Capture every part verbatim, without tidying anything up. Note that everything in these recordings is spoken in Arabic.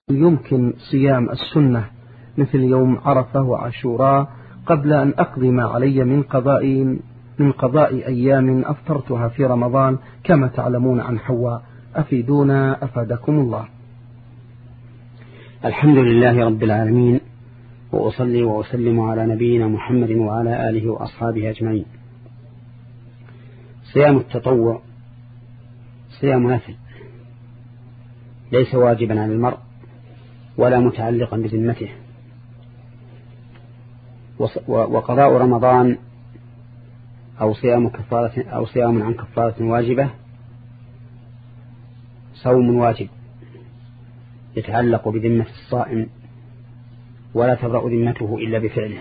يمكن صيام السنة مثل يوم عرفة وعاشوراء قبل أن أقضي ما علي من قضاء من قضاء أيام أفطرتها في رمضان كما تعلمون عن حواء؟ أفيدونا أفادكم الله. الحمد لله رب العالمين، وأصلي وأسلم على نبينا محمد وعلى آله وأصحابه أجمعين. صيام التطوع صيام نفل، ليس واجبا على المرء ولا متعلقا بذمته، وقضاء رمضان أو صيام كفارة أو صيام عن كفارة واجبة صوم واجب يتعلق بذمة الصائم، ولا تبرأ ذمته إلا بفعله.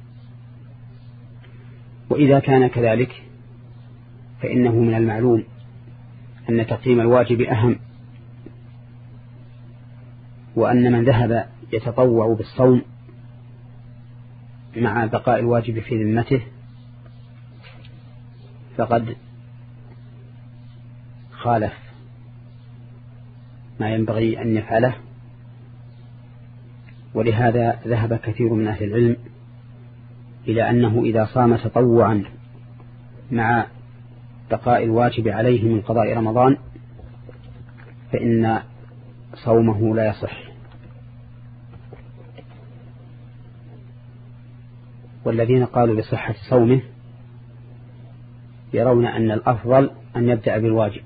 وإذا كان كذلك فإنه من المعلوم أن تقديم الواجب أهم، وأن من ذهب يتطوع بالصوم مع بقاء الواجب في ذمته فقد خالف ما ينبغي أن يفعله. ولهذا ذهب كثير من أهل العلم إلى أنه إذا صام تطوعا مع بقاء الواجب عليه من قضاء رمضان فإن صومه لا يصح. والذين قالوا بصحة صومه يرون أن الأفضل أن يبدأ بالواجب،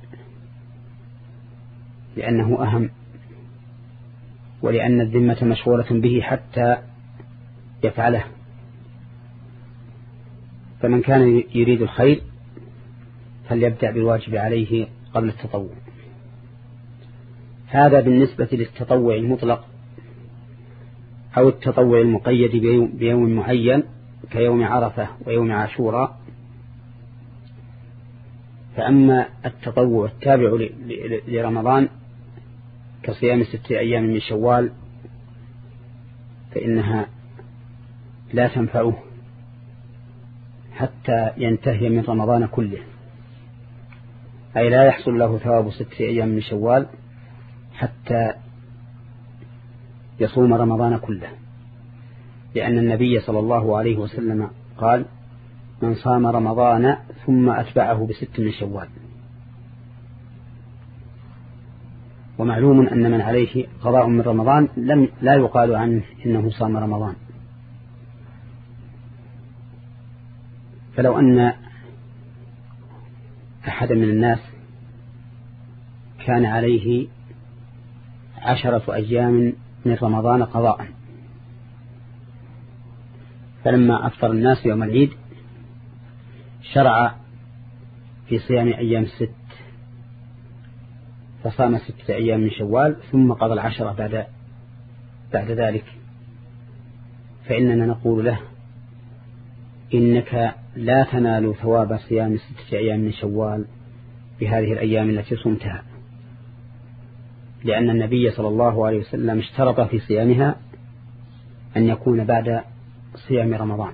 لأنه أهم، ولأن الذمة مشغولة به حتى يفعله. فمن كان يريد الخير فليبدأ بالواجب عليه قبل التطوع. هذا بالنسبة للتطوع المطلق أو التطوع المقيد بيوم معين كيوم عرفة ويوم عاشوراء. فأما التطوع التابع لرمضان كصيام ستة أيام من شوال فإنها لا تنفعه حتى ينتهي من رمضان كله، أي لا يحصل له ثواب ستة أيام من شوال حتى يصوم رمضان كله، لأن النبي صلى الله عليه وسلم قال: من صام رمضان ثم أتبعه بست من شوال. ومعلوم أن من عليه قضاء من رمضان لم لا يقال عنه إنه صام رمضان. فلو أن أحد من الناس كان عليه عشرة أيام من رمضان قضاء، فلما أفطر الناس يوم العيد شرع في صيام أيام الست، فصام ستة أيام من شوال ثم قضى العشرة بعد بعد ذلك، فإننا نقول له: إنك لا تنال ثواب صيام ستة أيام من شوال بهذه الأيام التي صمتها، لأن النبي صلى الله عليه وسلم اشترط في صيامها أن يكون بعد صيام رمضان،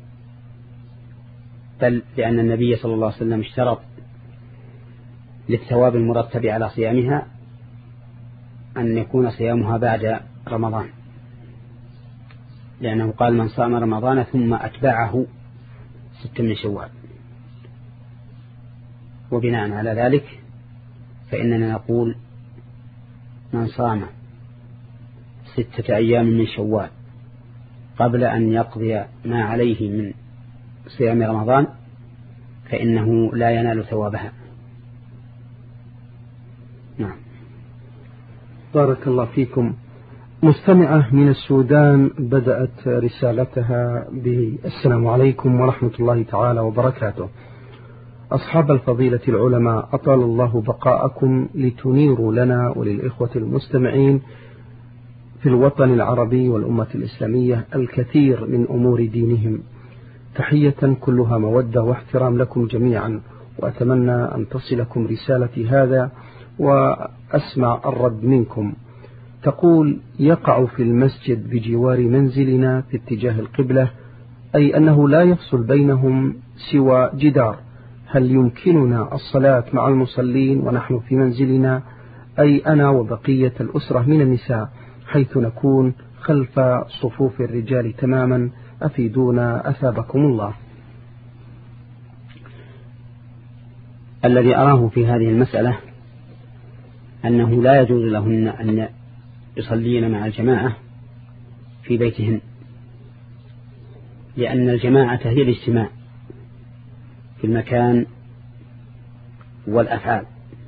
بل لأن النبي صلى الله عليه وسلم اشترط للثواب المرتب على صيامها أن يكون صيامها بعد رمضان، لأنه قال: من صام رمضان ثم أتبعه ست من شوال. وبناء على ذلك فإننا نقول: من صام ستة أيام من شوال قبل أن يقضي ما عليه من صيام رمضان فإنه لا ينال ثوابها. نعم. بارك الله فيكم. مستمعة من السودان بدأت رسالتها بالسلام عليكم ورحمة الله تعالى وبركاته. أصحاب الفضيلة العلماء، أطال الله بقاءكم لتنيروا لنا وللإخوة المستمعين في الوطن العربي والأمة الإسلامية الكثير من أمور دينهم. تحية كلها مودة واحترام لكم جميعا، وأتمنى أن تصلكم رسالتي هذا وأسمع الرد منكم. تقول: يقع في المسجد بجوار منزلنا في اتجاه القبلة، أي أنه لا يفصل بينهم سوى جدار، هل يمكننا الصلاة مع المصلين ونحن في منزلنا، أي أنا وبقية الأسرة من النساء، حيث نكون خلف صفوف الرجال تماما؟ أفيدونا أثابكم الله. الذي أراه في هذه المسألة أنه لا يجوز لهن أن يصلين مع الجماعة في بيتهن، لأن الجماعة هي الاجتماع في المكان والأفعال،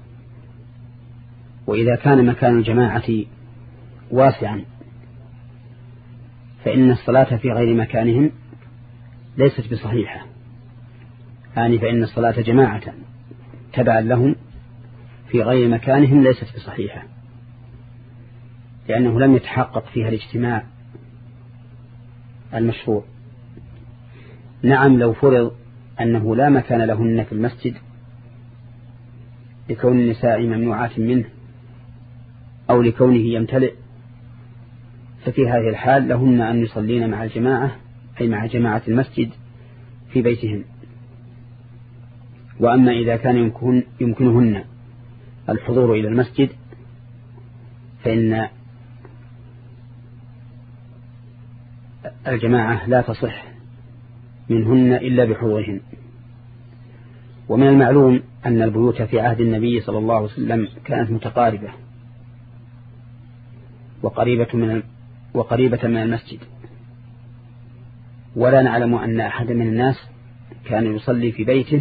وإذا كان مكان الجماعة واسعا فإن الصلاة في غير مكانهم ليست بصحيحة، يعني فإن الصلاة جماعة تبعا لهم في غير مكانهم ليست بصحيحة، لأنه لم يتحقق فيها الاجتماع المشروع. نعم، لو فرض أنه لا مكان لهن في المسجد لكون النساء ممنوعات منه أو لكونه يمتلئ، ففي هذه الحال لهن أن يصلين مع الجماعة، أي مع جماعة المسجد في بيتهن. وأما إذا كان يمكن يمكنهن الحضور إلى المسجد فإن الجماعة لا تصح منهن إلا بحضورهن. ومن المعلوم أن البيوت في عهد النبي صلى الله عليه وسلم كانت متقاربة وقريبة من وقريبة من المسجد، ولا نعلم أن أحد من الناس كان يصلي في بيته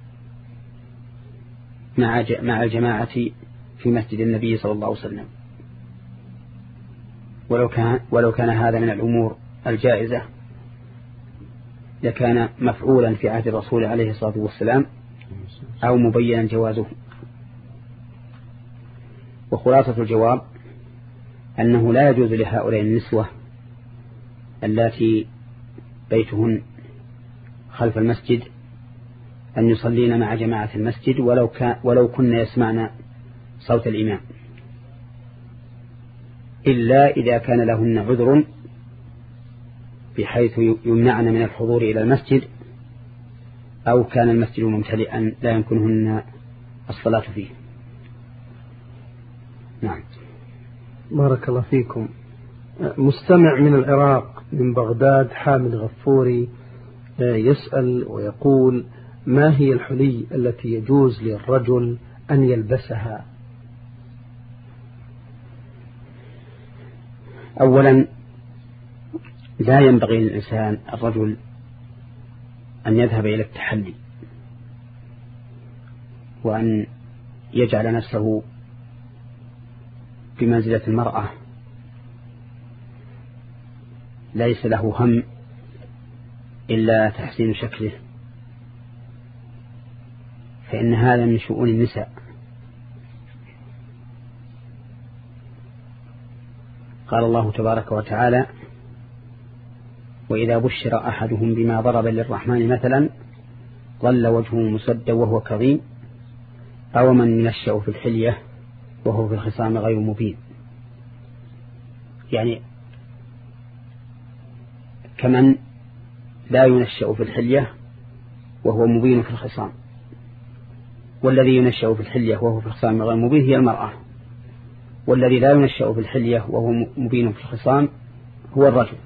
مع مع الجماعة في مسجد النبي صلى الله عليه وسلم. ولو كان ولو كان هذا من الأمور الجائزة لكان مفعولا في عهد الرسول عليه الصلاة والسلام أو مبينا جوازه. وخلاصة الجواب أنه لا يجوز لهؤلاء النسوة اللاتي بيتهن خلف المسجد أن يصلين مع جماعة المسجد ولو, كان ولو كن يسمعن صوت الإمام، إلا إذا كان لهن عذر بحيث يمنعن من الحضور إلى المسجد أو كان المسجد ممتلئا لا يمكنهن الصلاة فيه. نعم. بارك الله فيكم. مستمع من العراق من بغداد حامد غفوري يسأل ويقول: ما هي الحلي التي يجوز للرجل أن يلبسها؟ أولا، لا ينبغي للإنسان الرجل أن يذهب إلى التحلي وأن يجعل نفسه بمنزلة المرأة، ليس له هم إلا تحسين شكله، فإن هذا من شؤون النساء. قال الله تبارك وتعالى: وإذا بشر أحدهم بما ضرب للرحمن مثلا ظل وجهه مسدا وهو كظيم أو من ينشأ في الحلية وهو في الخصام غير مبين. يعني كمن لا ينشأ في الحلية وهو مبين في الخصام، والذي ينشأ في الحلية وهو في الخصام غير مبين هي المرأة، والذي لا ينشأ في الحلية وهو مبين في الخصام هو الرجل.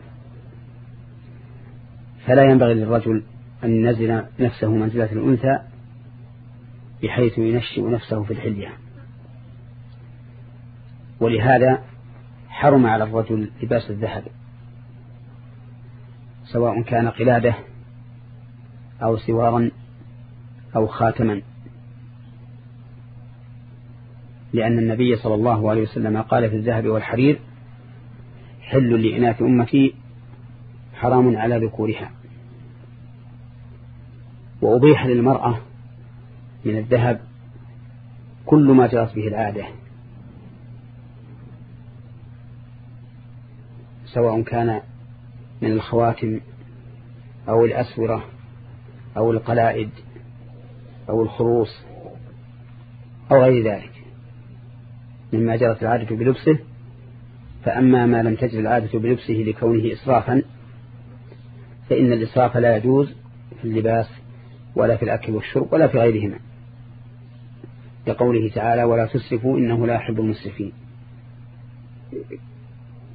فلا ينبغي للرجل أن ينزل نفسه منزلة الأنثى بحيث ينشئ نفسه في الحلية، ولهذا حرم على الرجل لباس الذهب سواء كان قلادة أو سوارا أو خاتما، لأن النبي صلى الله عليه وسلم قال في الذهب والحرير: حل لإناث أمتي حرام على ذكورها. وأبيح للمرأة من الذهب كل ما جرت به العادة، سواء كان من الخواتم أو الأسورة أو القلائد أو الخروص أو غير ذلك مما جرت العادة بلبسه. فأما ما لم تجر العادة بلبسه لكونه إسرافا فإن الإسراف لا يجوز في اللباس ولا في الأكل والشرب ولا في غيرهما، لقوله تعالى: ولا تسرفوا إنه لا يحب المسرفين.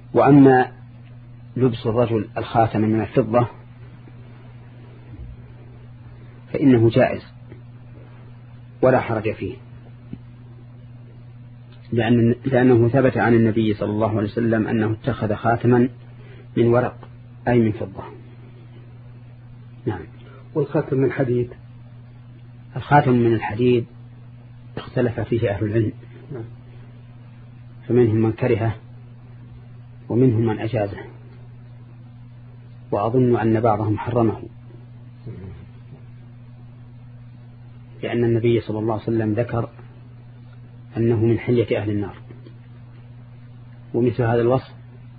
وأما لبس الرجل الخاتم من الفضة فإنه جائز ولا حرج فيه، لأن لأنه ثبت عن النبي صلى الله عليه وسلم أنه اتخذ خاتما من ورق أي من فضة. نعم. والخاتم من حديد؟ الخاتم من الحديد اختلف فيه أهل العلم، فمنهم من كرهه ومنهم من أجازه، وأظن أن بعضهم حرمه، لأن النبي صلى الله عليه وسلم ذكر أنه من حلية أهل النار، ومثل هذا الوصف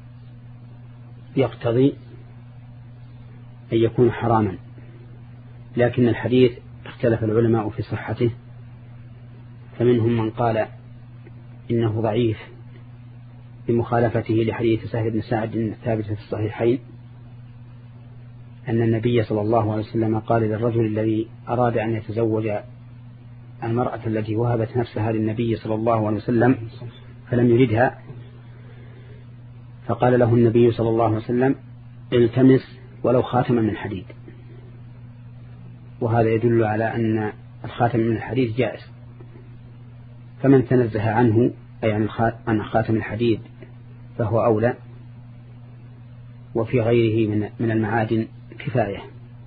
يقتضي أن يكون حراما. لكن الحديث اختلف العلماء في صحته، فمنهم من قال إنه ضعيف بمخالفته لحديث سهل بن سعد الثابت في الصحيحين أن النبي صلى الله عليه وسلم قال للرجل الذي أراد أن يتزوج المرأة التي وهبت نفسها للنبي صلى الله عليه وسلم فلم يردها، فقال له النبي صلى الله عليه وسلم التمس ولو خاتما من حديد. وهذا يدل على أن الخاتم من الحديد جائز، فمن تنزه عنه أي عن خاتم الحديد فهو أولى، وفي غيره من من المعادن كفاية.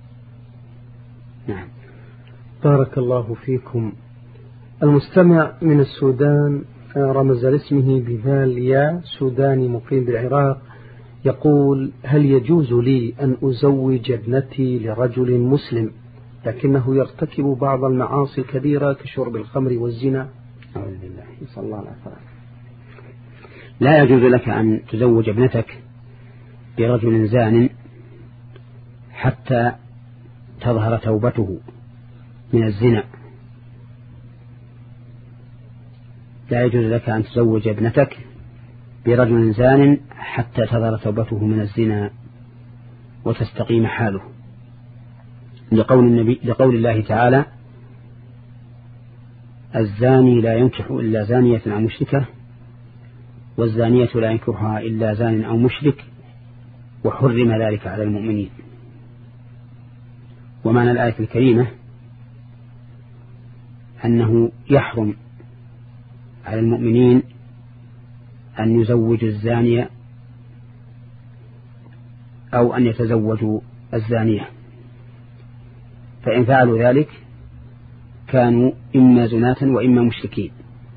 نعم. بارك الله فيكم. المستمع من السودان رمز لاسمه بذال يا سوداني مقيم بالعراق، يقول: هل يجوز لي أن أزوج ابنتي لرجل مسلم لكنه يرتكب بعض المعاصي الكبيرة كشرب الخمر والزنا؟ أعوذ بالله، نسأل الله العافية. لا يجوز لك أن تزوج ابنتك برجل زان حتى تظهر توبته من الزنا. لا يجوز لك أن تزوج ابنتك برجل زان حتى تظهر توبته من الزنا وتستقيم حاله، لقول النبي لقول الله تعالى: الزاني لا ينكح إلا زانية أو مشركة، والزانية لا ينكحها إلا زان أو مشرك، وحرم ذلك على المؤمنين. ومعنى الآية الكريمة أنه يحرم على المؤمنين أن يزوجوا الزانية أو أن يتزوجوا الزانية، فإن فعلوا ذلك كانوا إما زناة وإما مشركين.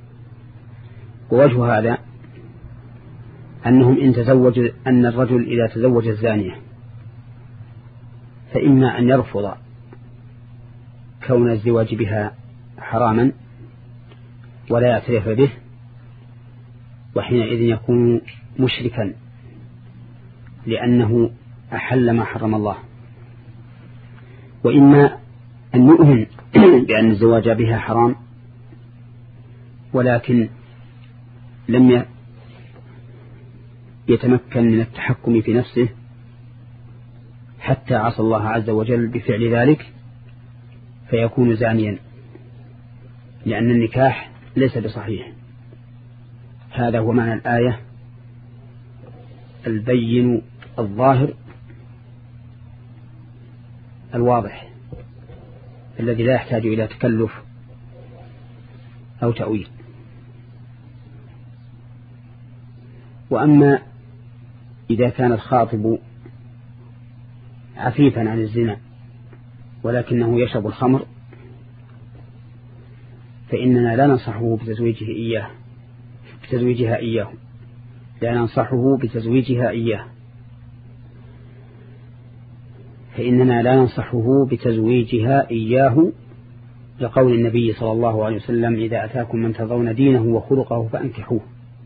ووجه هذا أنهم إن تزوج أن الرجل إذا تزوج الزانية فإما أن يرفض كون الزواج بها حراما ولا يعترف به، وحينئذ يكون مشركا لأنه أحل ما حرم الله، وإما أن يؤمن بأن الزواج بها حرام ولكن لم يتمكن من التحكم في نفسه حتى عصى الله عز وجل بفعل ذلك فيكون زانيا، لأن النكاح ليس بصحيح. هذا هو معنى الآية البين الظاهر الواضح الذي لا يحتاج إلى تكلف أو تأويل. وأما إذا كان الخاطب عفيفا عن الزنا ولكنه يشرب الخمر فإننا لا ننصحه بتزويجه إياه بتزويجها إياه لا ننصحه بتزويجها إياه فإننا لا ننصحه بتزويجها إياه لقول النبي صلى الله عليه وسلم: إذا أتاكم من ترضون دينه وخلقه فأنكحوه.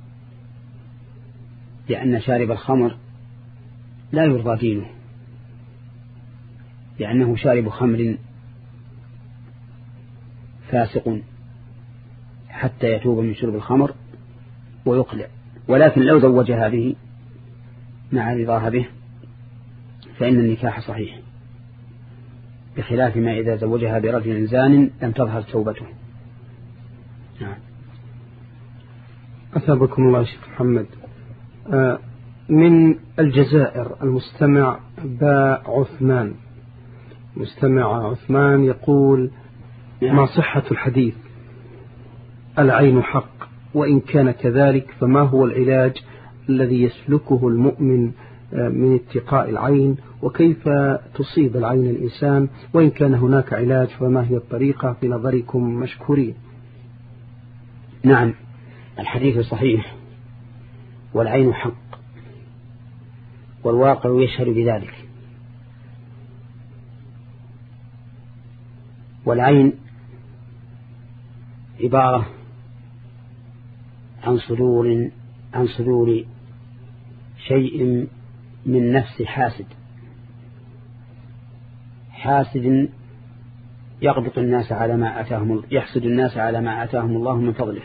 لأن شارب الخمر لا يرضى دينه، لأنه شارب خمر فاسق حتى يتوب من شرب الخمر ويقلع. ولكن لو زوج هذه مع رضاها به فإن النكاح صحيح، بخلاف ما إذا زوجها برجل زان لم تظهر توبته. نعم. أثابكم الله شيخ محمد. آه من الجزائر المستمع باء عثمان. مستمع عثمان يقول: ما صحة الحديث العين حق؟ وإن كان كذلك فما هو العلاج الذي يسلكه المؤمن من اتقاء العين؟ وكيف تصيب العين الإنسان؟ وإن كان هناك علاج فما هي الطريقة في نظركم؟ مشكورين. نعم، الحديث صحيح والعين حق، والواقع يشهد بذلك. والعين عبارة عن صدور عن صدور شيء من نفس حاسد حاسد يغبط الناس على ما أتاهم يحسد الناس على ما أتاهم الله من فضله.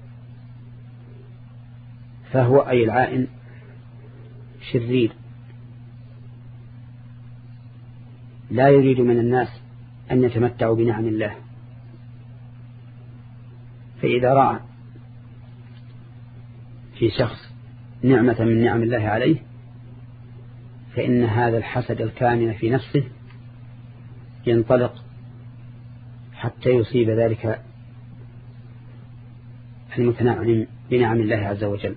فهو أي العائن شرير لا يريد من الناس أن يتمتعوا بنعم الله، فإذا رأى في شخص نعمة من نعم الله عليه فإن هذا الحسد الكامن في نفسه ينطلق حتى يصيب ذلك المتنعم بنعم الله عز وجل.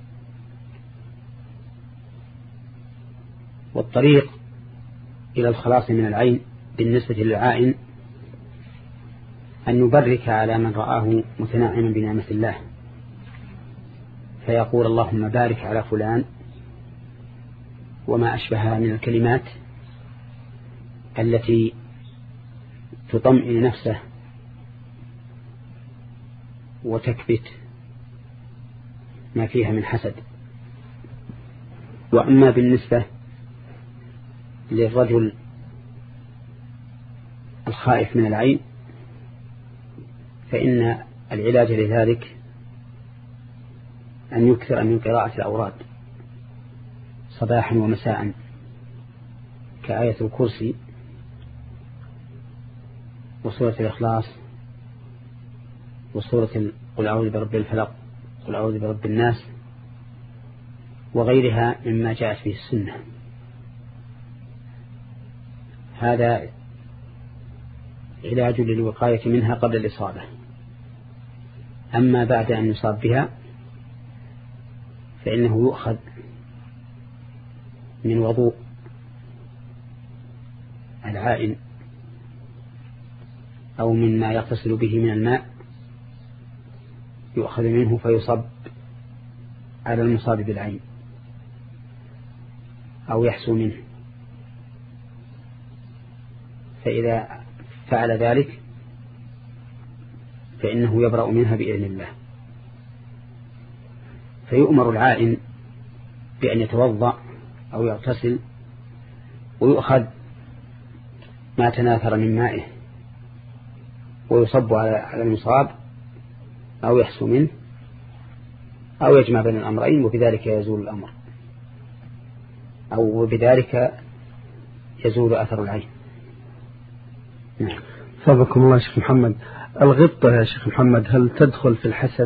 والطريق إلى الخلاص من العين بالنسبة للعائن أن يبرك على من رآه متنعما بنعمة الله، فيقول: اللهم بارك على فلان، وما أشبهها من الكلمات التي تطمئن نفسه وتكبت ما فيها من حسد. وأما بالنسبة للرجل الخائف من العين فإن العلاج لذلك أن يكثر من قراءة الأوراد صباحا ومساء كآية الكرسي وسورة الإخلاص وسورة قل أعوذ برب الفلق قل أعوذ برب الناس وغيرها مما جاءت فيه السنة. هذا علاج للوقاية منها قبل الإصابة. أما بعد أن يصاب بها فإنه يؤخذ من وضوء العائن أو مما يغتسل به من الماء، يؤخذ منه فيصب على المصاب بالعين أو يحسو منه، فإذا فعل ذلك فإنه يبرأ منها بإذن الله. فيؤمر العائن بأن يتوضأ أو يغتسل ويؤخذ ما تناثر من مائه ويصب على المصاب أو يحسو منه أو يجمع بين الأمرين، وبذلك يزول الأمر أو بذلك يزول أثر العين. نعم. فضلكم الله شيخ محمد. الغبطة يا شيخ محمد هل تدخل في الحسد؟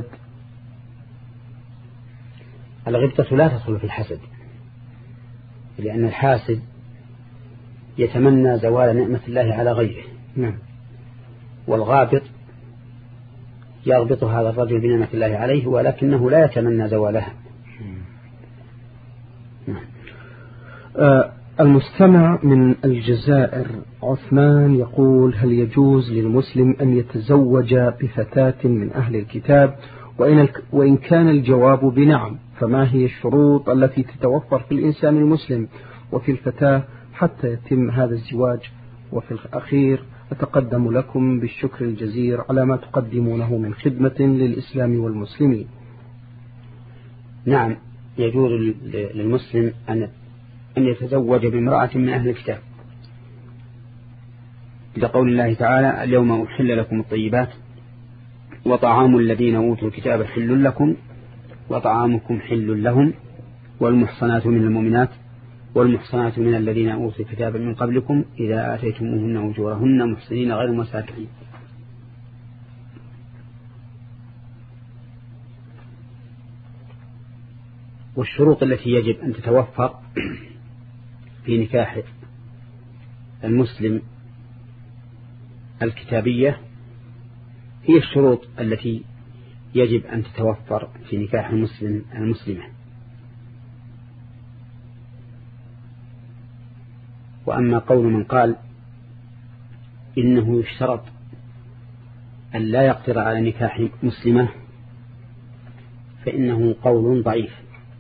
الغبطة لا تدخل في الحسد، لأن الحاسد يتمنى زوال نعمة الله على غيره. نعم. والغابط يغبط هذا الرجل بنعمة الله عليه ولكنه لا يتمنى زوالها. نعم. آه المستمع من الجزائر عثمان يقول: هل يجوز للمسلم أن يتزوج بفتاة من أهل الكتاب؟ وإن, وإن كان الجواب بنعم فما هي الشروط التي تتوفر في الإنسان المسلم وفي الفتاة حتى يتم هذا الزواج؟ وفي الأخير أتقدم لكم بالشكر الجزير على ما تقدمونه من خدمة للإسلام والمسلمين. نعم، يجوز للمسلم أن أن يتزوج بامرأة من أهل الكتاب لقول الله تعالى: اليوم أحل لكم الطيبات وطعام الذين أوتوا الكتاب حل لكم وطعامكم حل لهم والمحصنات من المؤمنات والمحصنات من الذين أوتوا الكتاب من قبلكم إذا آتيتموهن أجورهن محصنين غير مسافحين. والشروط التي يجب أن تتوفر في نكاح المسلم الكتابية هي الشروط التي يجب أن تتوفر في نكاح المسلم المسلمة. وأما قول من قال إنه يشترط أن لا يقدر على نكاح مسلمة فإنه قول ضعيف،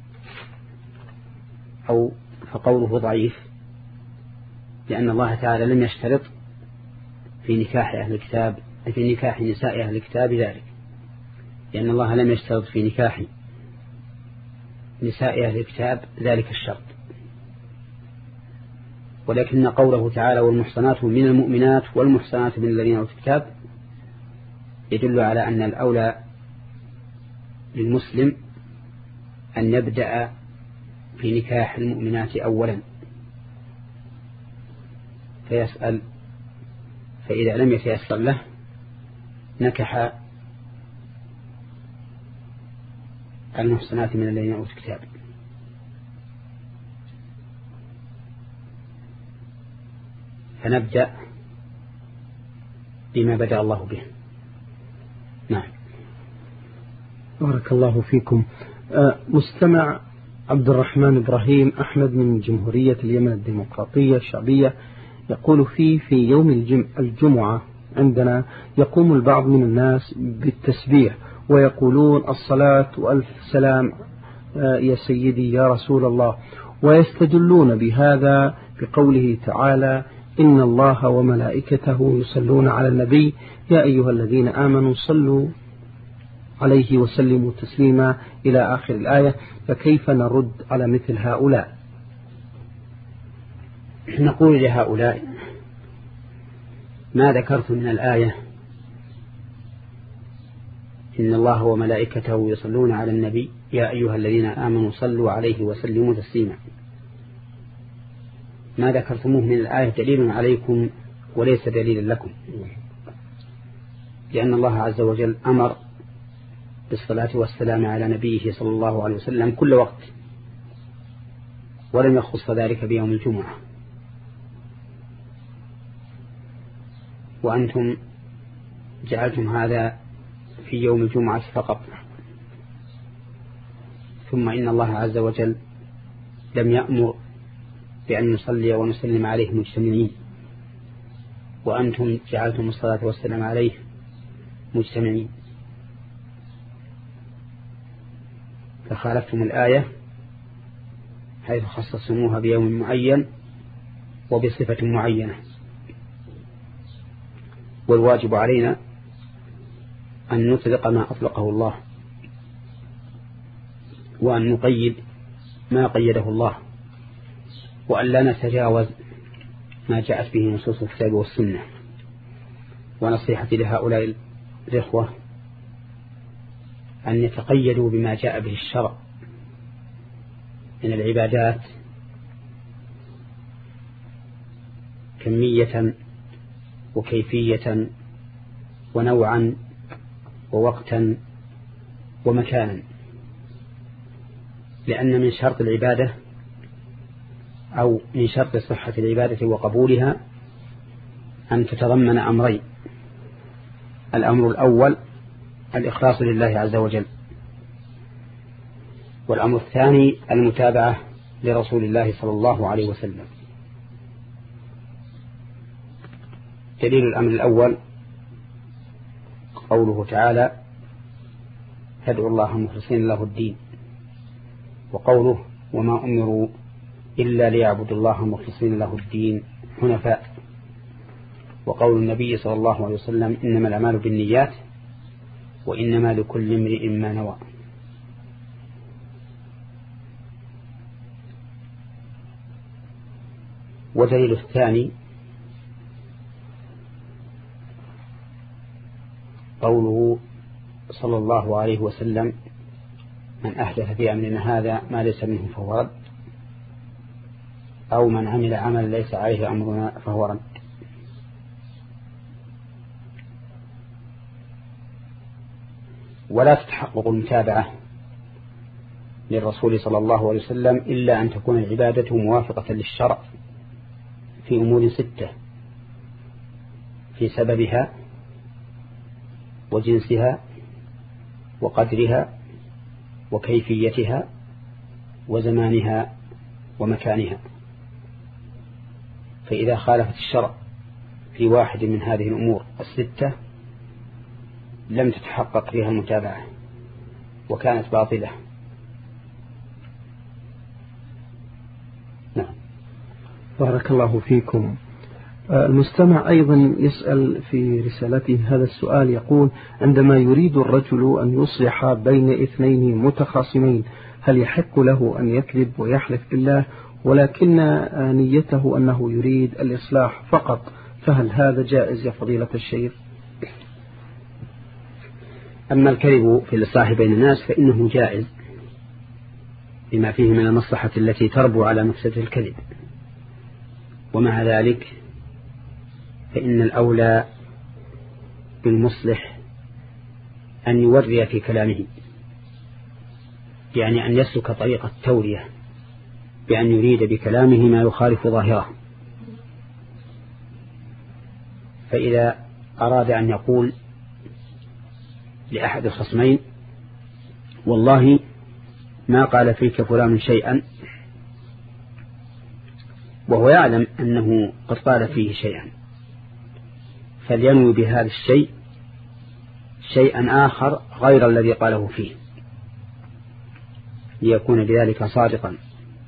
أو فقوله ضعيف لأن الله تعالى لم يشترط في نكاح أهل الكتاب في نكاح نساء أهل الكتاب ذلك، لأن الله لم يشترط في نكاح نساء أهل الكتاب ذلك الشرط. ولكن قوله تعالى والمحصنات من المؤمنات والمحصنات من الذين أوتوا الكتاب يدل على أن الأولى للمسلم أن يبدأ في نكاح المؤمنات أولا فيسأل، فإذا لم يتيسر له نكح المحصنات من الذين أوتوا الكتاب. فنبدأ بما بدأ الله به. نعم. بارك الله فيكم. مستمع عبد الرحمن إبراهيم أحمد من جمهورية اليمن الديمقراطية الشعبية يقول فيه في يوم الجمعة عندنا يقوم البعض من الناس بالتسبيح ويقولون الصلاة وألف سلام يا سيدي يا رسول الله، ويستدلون بهذا بقوله تعالى إن الله وملائكته يصلون على النبي يا أيها الذين آمنوا صلوا عليه وسلموا تسليما إلى آخر الآية. فكيف نرد على مثل هؤلاء؟ نقول لهؤلاء ما ذكرت من الآية إن الله وملائكته يصلون على النبي يا أيها الذين آمنوا صلوا عليه وسلموا تسليما، ما ذكرتموه من الآية دليل عليكم وليس دليلا لكم، لأن الله عز وجل أمر بالصلاة والسلام على نبيه صلى الله عليه وسلم كل وقت، ولم يخص ذلك بيوم الجمعة. وأنتم جعلتم هذا في يوم الجمعة فقط، ثم إن الله عز وجل لم يأمر بأن نصلي ونسلم عليه مجتمعين، وأنتم جعلتم الصلاة والسلام عليه مجتمعين، فخالفتم الآية حيث خصصتموها بيوم معين وبصفة معينة. والواجب علينا أن نطلق ما أطلقه الله وأن نقيد ما قيده الله، وأن لا نتجاوز ما جاءت به نصوص الكتاب والسنة. ونصيحتي لهؤلاء الإخوة أن يتقيدوا بما جاء به الشرع من العبادات كمية وكيفية ونوعا ووقتا ومكانا، لأن من شرط العبادة أو من شرط صحة العبادة وقبولها أن تتضمن أمرين: الأمر الأول الإخلاص لله عز وجل، والأمر الثاني المتابعة لرسول الله صلى الله عليه وسلم. دليل الأمر الأول قوله تعالى فادعوا الله مخلصين له الدين، وقوله وما أمروا إلا ليعبدوا الله مخلصين له الدين حنفاء، وقول النبي صلى الله عليه وسلم إنما الأعمال بالنيات وإنما لكل امرئ ما نوى. ودليل الثاني قوله صلى الله عليه وسلم من أحدث في أمرنا هذا ما ليس منه فهو رد، أو من عمل عمل ليس عليه أمرنا فهو رد. ولا تتحقق المتابعة للرسول صلى الله عليه وسلم إلا أن تكون العبادة موافقة للشرع في أمور ستة: في سببها وجنسها وقدرها وكيفيتها وزمانها ومكانها. فإذا خالفت الشرع في واحد من هذه الأمور الستة لم تتحقق فيها المتابعة وكانت باطلة. نعم. بارك الله فيكم. المستمع أيضا يسأل في رسالته هذا السؤال، يقول: عندما يريد الرجل أن يصلح بين اثنين متخاصمين هل يحق له أن يكذب ويحلف بالله، ولكن نيته أنه يريد الإصلاح فقط، فهل هذا جائز يا فضيلة الشيخ؟ أما الكذب في الإصلاح بين الناس فإنه جائز بما فيه من المصلحة التي تربو على مفسدة الكذب، ومع ذلك فإن الأولى بالمصلح أن يوري في كلامه، يعني أن يسلك طريق التورية بأن يريد بكلامه ما يخالف ظاهره. فإذا أراد أن يقول لأحد الخصمين: والله ما قال فيك فلان شيئا، وهو يعلم أنه قد قال فيه شيئا، فلينوي بهذا الشيء شيئا آخر غير الذي قاله فيه ليكون بذلك صادقا،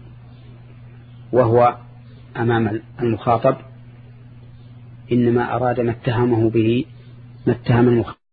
وهو أمام المخاطب إنما أراد ما اتهمه به ما اتهم المخاطب